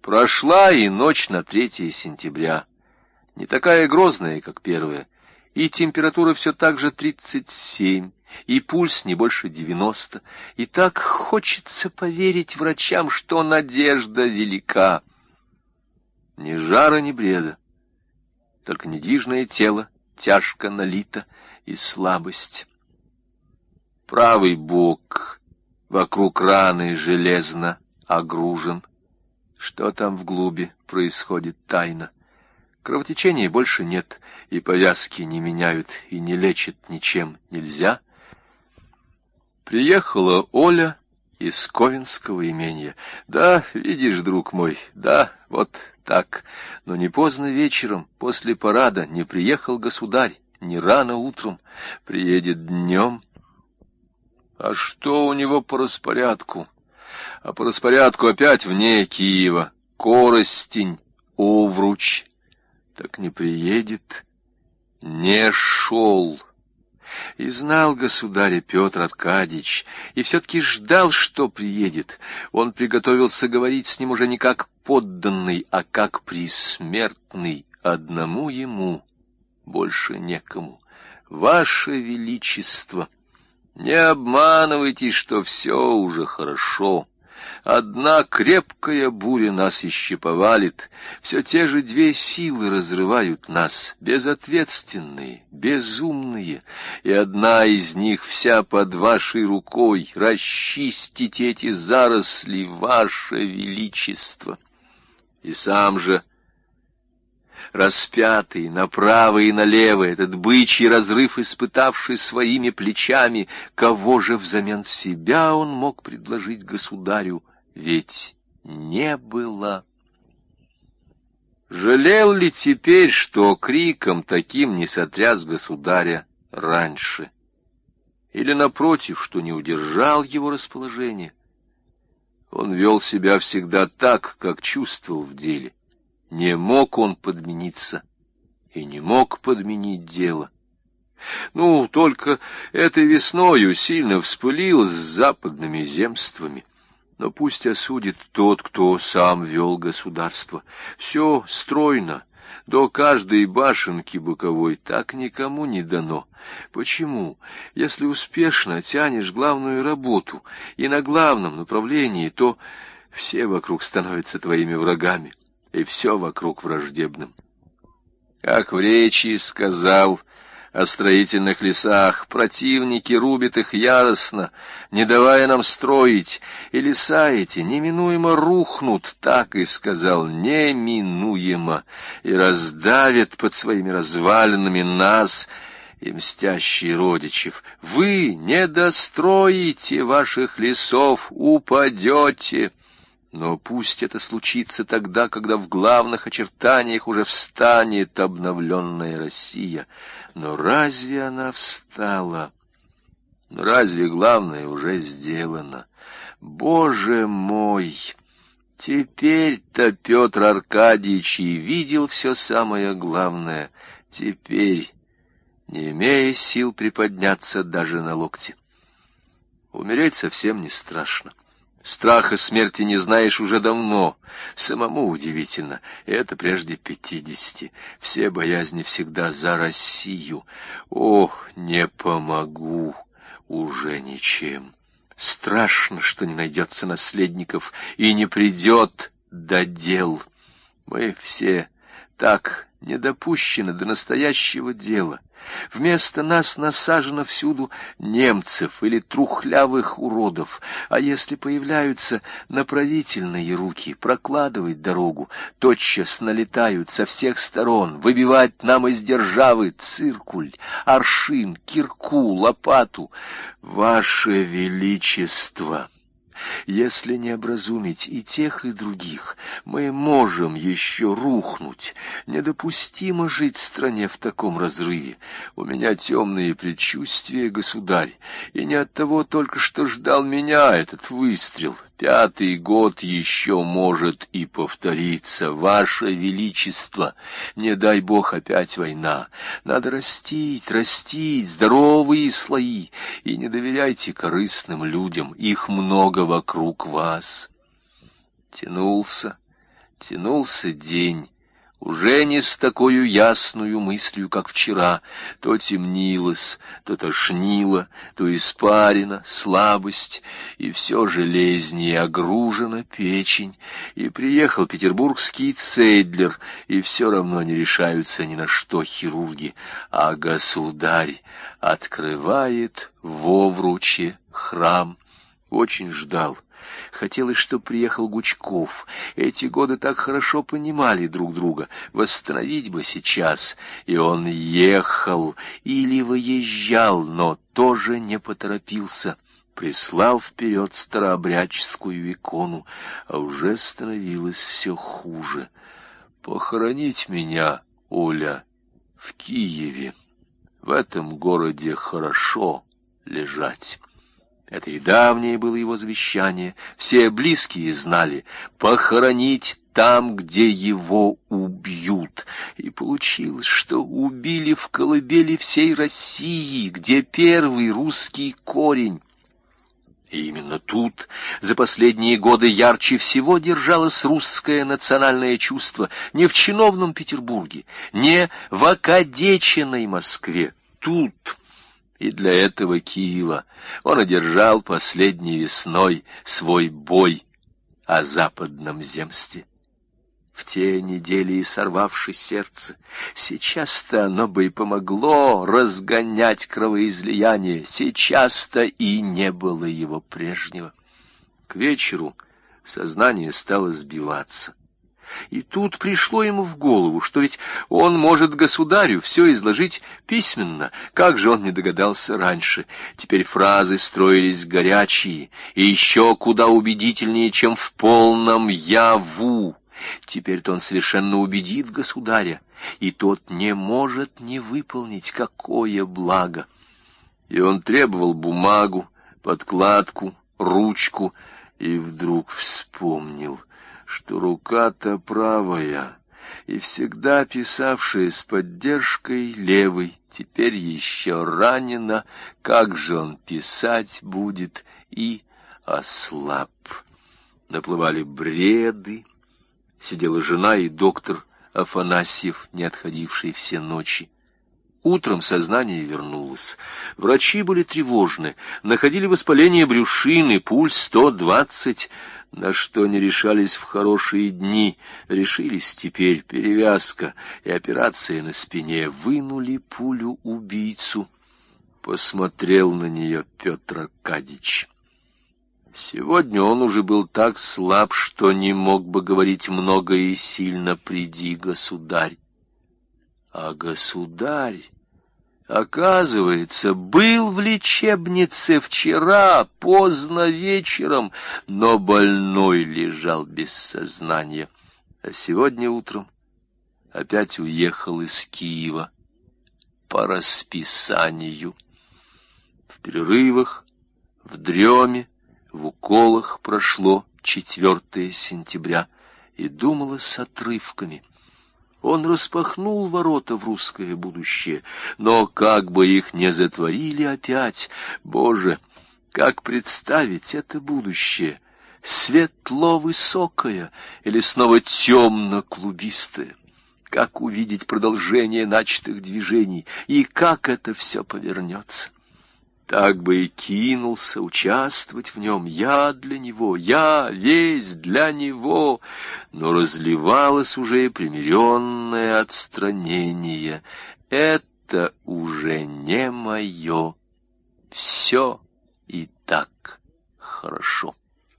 Прошла и ночь на 3 сентября, не такая грозная, как первая, и температура все так же 37, и пульс не больше 90, и так хочется поверить врачам, что надежда велика. Ни жара, ни бреда, только недвижное тело тяжко налито и слабость. Правый бок вокруг раны железно огружен. Что там вглуби происходит тайно. Кровотечения больше нет, и повязки не меняют, и не лечат ничем нельзя. Приехала Оля из Ковенского имения. Да, видишь, друг мой, да, вот так. Но не поздно вечером, после парада, не приехал государь, не рано утром, приедет днем. А что у него по распорядку? А по распорядку опять вне Киева. Коростень, Овруч. Так не приедет. Не шел. И знал государя Петр Аркадьевич, и все-таки ждал, что приедет. Он приготовился говорить с ним уже не как подданный, а как присмертный. Одному ему, больше некому. Ваше Величество, не обманывайтесь, что все уже хорошо. Одна крепкая буря нас еще повалит, все те же 2 силы разрывают нас, безответственные, безумные, и одна из них вся под вашей рукой. Расчистите эти заросли, ваше Величество. И сам же, распятый направо и налево, этот бычий разрыв, испытавший своими плечами, кого же взамен себя он мог предложить государю? Ведь не было. Жалел ли теперь, что криком таким не сотряс государя раньше? Или, напротив, что не удержал его расположение? Он вел себя всегда так, как чувствовал в деле. Не мог он подмениться и не мог подменить дело. Ну, только этой весною сильно вспылил с западными земствами. Но пусть осудит тот, кто сам вел государство. Все стройно, до каждой башенки боковой, так никому не дано. Почему, если успешно тянешь главную работу и на главном направлении, то все вокруг становятся твоими врагами, и все вокруг враждебным? Как в речи сказал о строительных лесах: противники рубят их яростно, не давая нам строить, и леса эти неминуемо рухнут, так и сказал, неминуемо, и раздавят под своими развалинами нас и мстящие родичев. Вы не достроите ваших лесов, упадете. Но пусть это случится тогда, когда в главных очертаниях уже встанет обновленная Россия. Но разве она встала? Но разве главное уже сделано? Боже мой! Теперь-то Петр Аркадьевич и видел все самое главное. Теперь, не имея сил приподняться даже на локте. Умереть совсем не страшно. Страха смерти не знаешь уже давно. Самому удивительно. Это прежде 50. Все боязни всегда за Россию. Ох, не помогу уже ничем. Страшно, что не найдется наследников и не придет до дел. Мы все так не допущены до настоящего дела. Вместо нас насажено всюду немцев или трухлявых уродов, а если появляются направительные руки прокладывать дорогу, тотчас налетают со всех сторон, выбивать нам из державы циркуль, аршин, кирку, лопату. Ваше Величество! Если не образумить и тех, и других, мы можем еще рухнуть. Недопустимо жить в стране в таком разрыве. У меня темные предчувствия, государь, и не от того только, что ждал меня этот выстрел. 5-й год еще может и повториться. Ваше Величество, не дай Бог опять война. Надо растить, здоровые слои, и не доверяйте корыстным людям, их много вокруг вас. Тянулся Тянулся день, уже не с такою ясною мыслью, как вчера. То темнилось, то тошнило, то испарина, слабость, и все железнее огружена печень. И приехал петербургский Цейдлер, и все равно не решаются ни на что хирурги. А государь открывает в Овруче храм. Очень ждал. Хотелось, чтоб приехал Гучков. Эти годы так хорошо понимали друг друга. Восстановить бы сейчас. И он ехал или выезжал, но тоже не поторопился. Прислал вперед старообрядческую икону, а уже становилось все хуже. Похоронить меня, Оля, в Киеве. В этом городе хорошо лежать. Это и давнее было его завещание. Все близкие знали — похоронить там, где его убьют. И получилось, что убили в колыбели всей России, где первый русский корень. И именно тут за последние годы ярче всего держалось русское национальное чувство. Не в чиновном Петербурге, не в окадеченной Москве. Тут. И для этого Киева он одержал последней весной свой бой о западном земстве. В те недели и сорвавши сердце, сейчас-то оно бы и помогло разгонять кровоизлияние, сейчас-то и не было его прежнего. К вечеру сознание стало сбиваться. И тут пришло ему в голову, что ведь он может государю все изложить письменно. Как же он не догадался раньше? Теперь фразы строились горячие и еще куда убедительнее, чем в полном яву. Теперь-то он совершенно убедит государя, и тот не может не выполнить, какое благо. И он требовал бумагу, подкладку, ручку, и вдруг вспомнил, что рука-то правая, и всегда писавшая с поддержкой левой, теперь еще ранена, как же он писать будет, и ослаб. Наплывали бреды, сидела жена и доктор Афанасьев, не отходивший все ночи. Утром сознание вернулось. Врачи были тревожны, находили воспаление брюшины, пульс 120, на что не решались в хорошие дни. Решились теперь перевязка и операция на спине. Вынули пулю-убийцу. Посмотрел на нее Петр Аркадьич. Сегодня он уже был так слаб, что не мог бы говорить много и сильно: «Приди, государь». А государь, оказывается, был в лечебнице вчера поздно вечером, но больной лежал без сознания. А сегодня утром опять уехал из Киева по расписанию. В перерывах, в дреме, в уколах прошло 4 сентября, и думалось с отрывками. Он распахнул ворота в русское будущее, но как бы их не затворили опять, Боже, как представить это будущее? Светло-высокое или снова темно-клубистое? Как увидеть продолжение начатых движений, и как это все повернется? Так бы и кинулся участвовать в нем, я для него, я весь для него, но разливалось уже примиренное отстранение. Это уже не мое, все и так хорошо.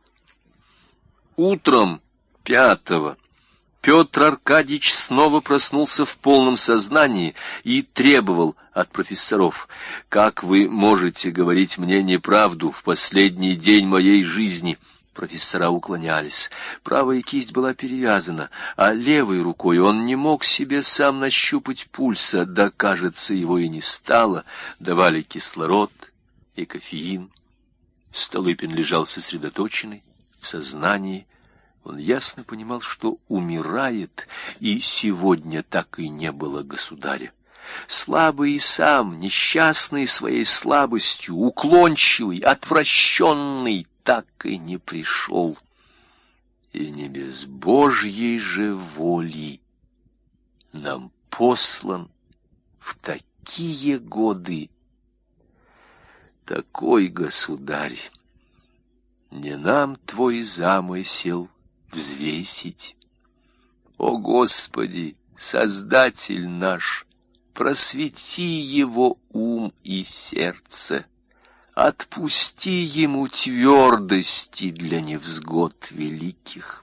Утром 5-го Петр Аркадьич снова проснулся в полном сознании и требовал от профессоров: «Как вы можете говорить мне неправду в последний день моей жизни?» Профессора уклонялись. Правая кисть была перевязана, а левой рукой он не мог себе сам нащупать пульса, да, кажется, его и не стало. Давали кислород и кофеин. Столыпин лежал сосредоточенный, в сознании. Он ясно понимал, что умирает, и сегодня так и не было государя. Слабый и сам, несчастный своей слабостью, уклончивый, отвращенный, так и не пришел. и не без Божьей же воли нам послан в такие годы такой государь. Не нам твой замысел взвесить. О Господи, Создатель наш, просвети его ум и сердце, отпусти ему твердости для невзгод великих.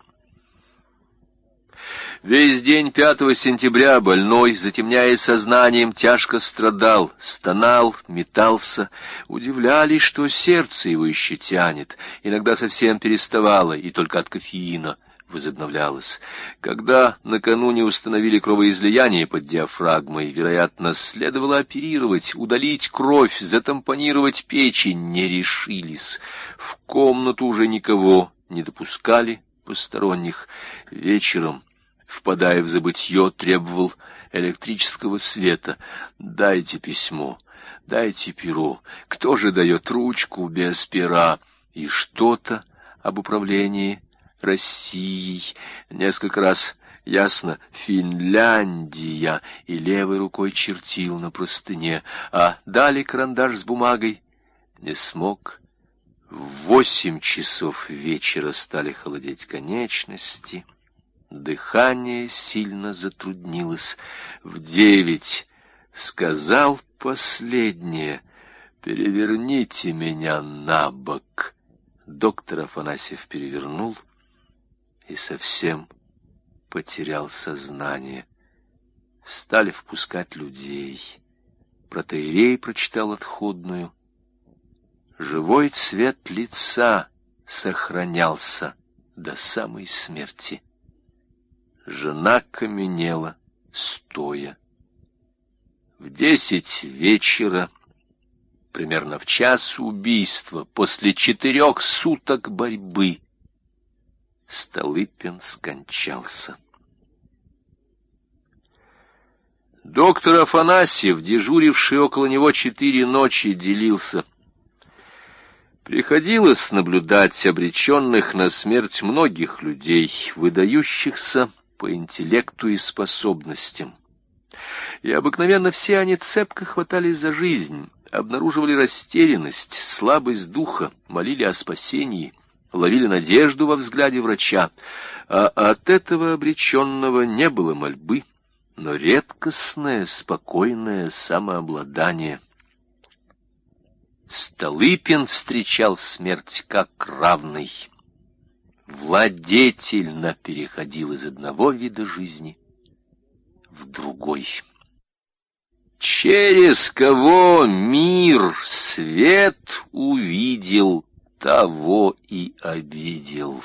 Весь день 5 сентября больной, затемняя сознанием, тяжко страдал, стонал, метался. Удивлялись, что сердце его еще тянет, иногда совсем переставало, и только от кофеина возобновлялось. Когда накануне установили кровоизлияние под диафрагмой, вероятно, следовало оперировать, удалить кровь, затампонировать печень, не решились. В комнату уже никого не допускали посторонних. Вечером, впадая в забытье, требовал электрического света. «Дайте письмо, дайте перо. Кто же дает ручку без пера?» И что-то об управлении Россией. Несколько раз ясно «Финляндия», и левой рукой чертил на простыне, а дали карандаш с бумагой. Не смог. В 8 часов вечера стали холодеть конечности. Дыхание сильно затруднилось. В 9 сказал последнее: «Переверните меня на бок». Доктор Афанасьев перевернул и совсем потерял сознание. Стали впускать людей. Протоиерей прочитал отходную. Живой цвет лица сохранялся до самой смерти. Жена каменела, стоя. В 10 вечера, примерно в час убийства, после 4 суток борьбы, Столыпин скончался. Доктор Афанасьев, дежуривший около него 4 ночи, делился: приходилось наблюдать обреченных на смерть многих людей, выдающихся по интеллекту и способностям. И обыкновенно все они цепко хватались за жизнь, обнаруживали растерянность, слабость духа, молили о спасении, ловили надежду во взгляде врача, а от этого обреченного не было мольбы, но редкостное, спокойное самообладание. Столыпин встречал смерть как равный, владетельно переходил из одного вида жизни в другой. Через кого мир свет увидел, того и обидел.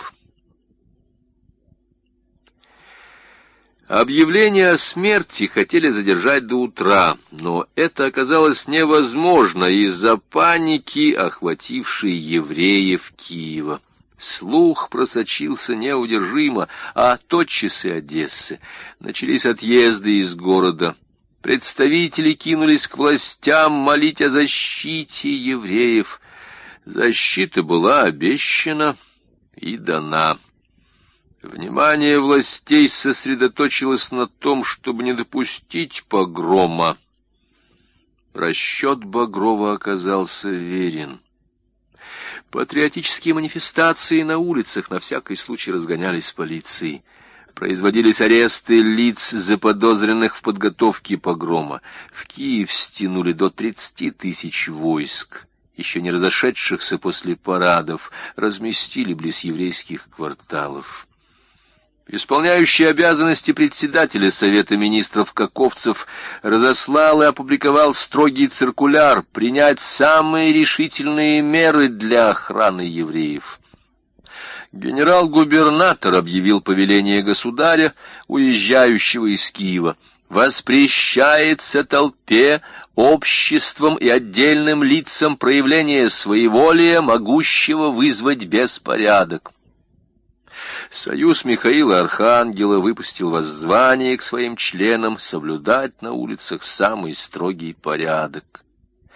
Объявление о смерти хотели задержать до утра, но это оказалось невозможно из-за паники, охватившей евреев Киева. Слух просочился неудержимо, а тотчас и Одессы. Начались отъезды из города. Представители кинулись к властям молить о защите евреев. Защита была обещана и дана. Внимание властей сосредоточилось на том, чтобы не допустить погрома. Расчет Багрова оказался верен. Патриотические манифестации на улицах на всякий случай разгонялись полицией. Производились аресты лиц, заподозренных в подготовке погрома. В Киев стянули до 30 тысяч войск, еще не разошедшихся после парадов, разместили близ еврейских кварталов. Исполняющий обязанности председателя Совета министров Каковцев разослал и опубликовал строгий циркуляр принять самые решительные меры для охраны евреев. Генерал-губернатор объявил повеление государя, уезжающего из Киева: воспрещается толпе, обществам и отдельным лицам проявление своеволия, могущего вызвать беспорядок. Союз Михаила Архангела выпустил воззвание к своим членам соблюдать на улицах самый строгий порядок.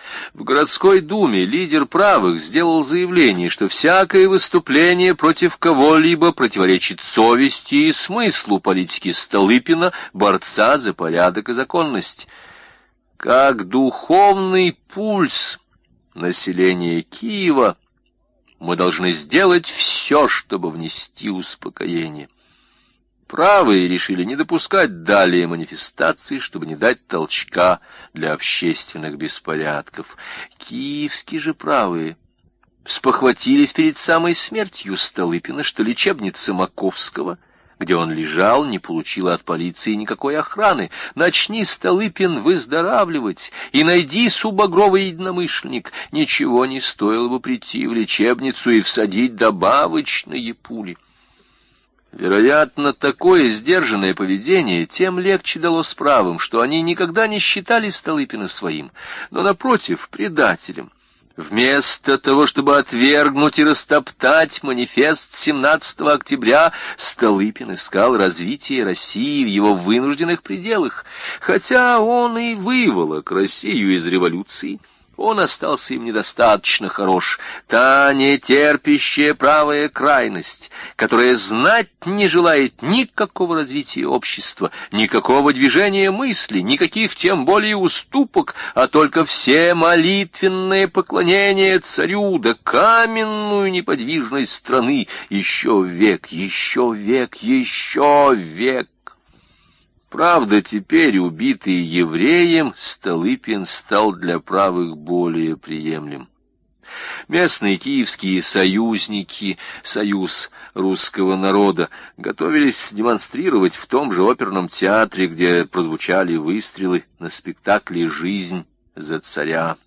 В городской думе лидер правых сделал заявление, что всякое выступление против кого-либо противоречит совести и смыслу политики Столыпина, борца за порядок и законность. Как духовный пульс населения Киева мы должны сделать все, чтобы внести успокоение. Правые решили не допускать далее манифестаций, чтобы не дать толчка для общественных беспорядков. Киевские же правые спохватились перед самой смертью Столыпина, что лечебница Маковского, где он лежал, не получила от полиции никакой охраны. Начни, Столыпин, выздоравливать, и найди субагровый единомышленник. Ничего не стоило бы прийти в лечебницу и всадить добавочные пули. Вероятно, такое сдержанное поведение тем легче далось правым, что они никогда не считали Столыпина своим, но, напротив, предателем. Вместо того, чтобы отвергнуть и растоптать манифест 17 октября, Столыпин искал развитие России в его вынужденных пределах. Хотя он и выволок Россию из революции, он остался им недостаточно хорош. Та нетерпящая правая крайность, которая знать не желает никакого развития общества, никакого движения мысли, никаких тем более уступок, а только все молитвенное поклонение царю да каменную неподвижность страны. Еще век, еще век, еще век. Правда, теперь, убитый евреем, Столыпин стал для правых более приемлем. Местные киевские союзники, союз русского народа, готовились демонстрировать в том же оперном театре, где прозвучали выстрелы, на спектакле «Жизнь за царя».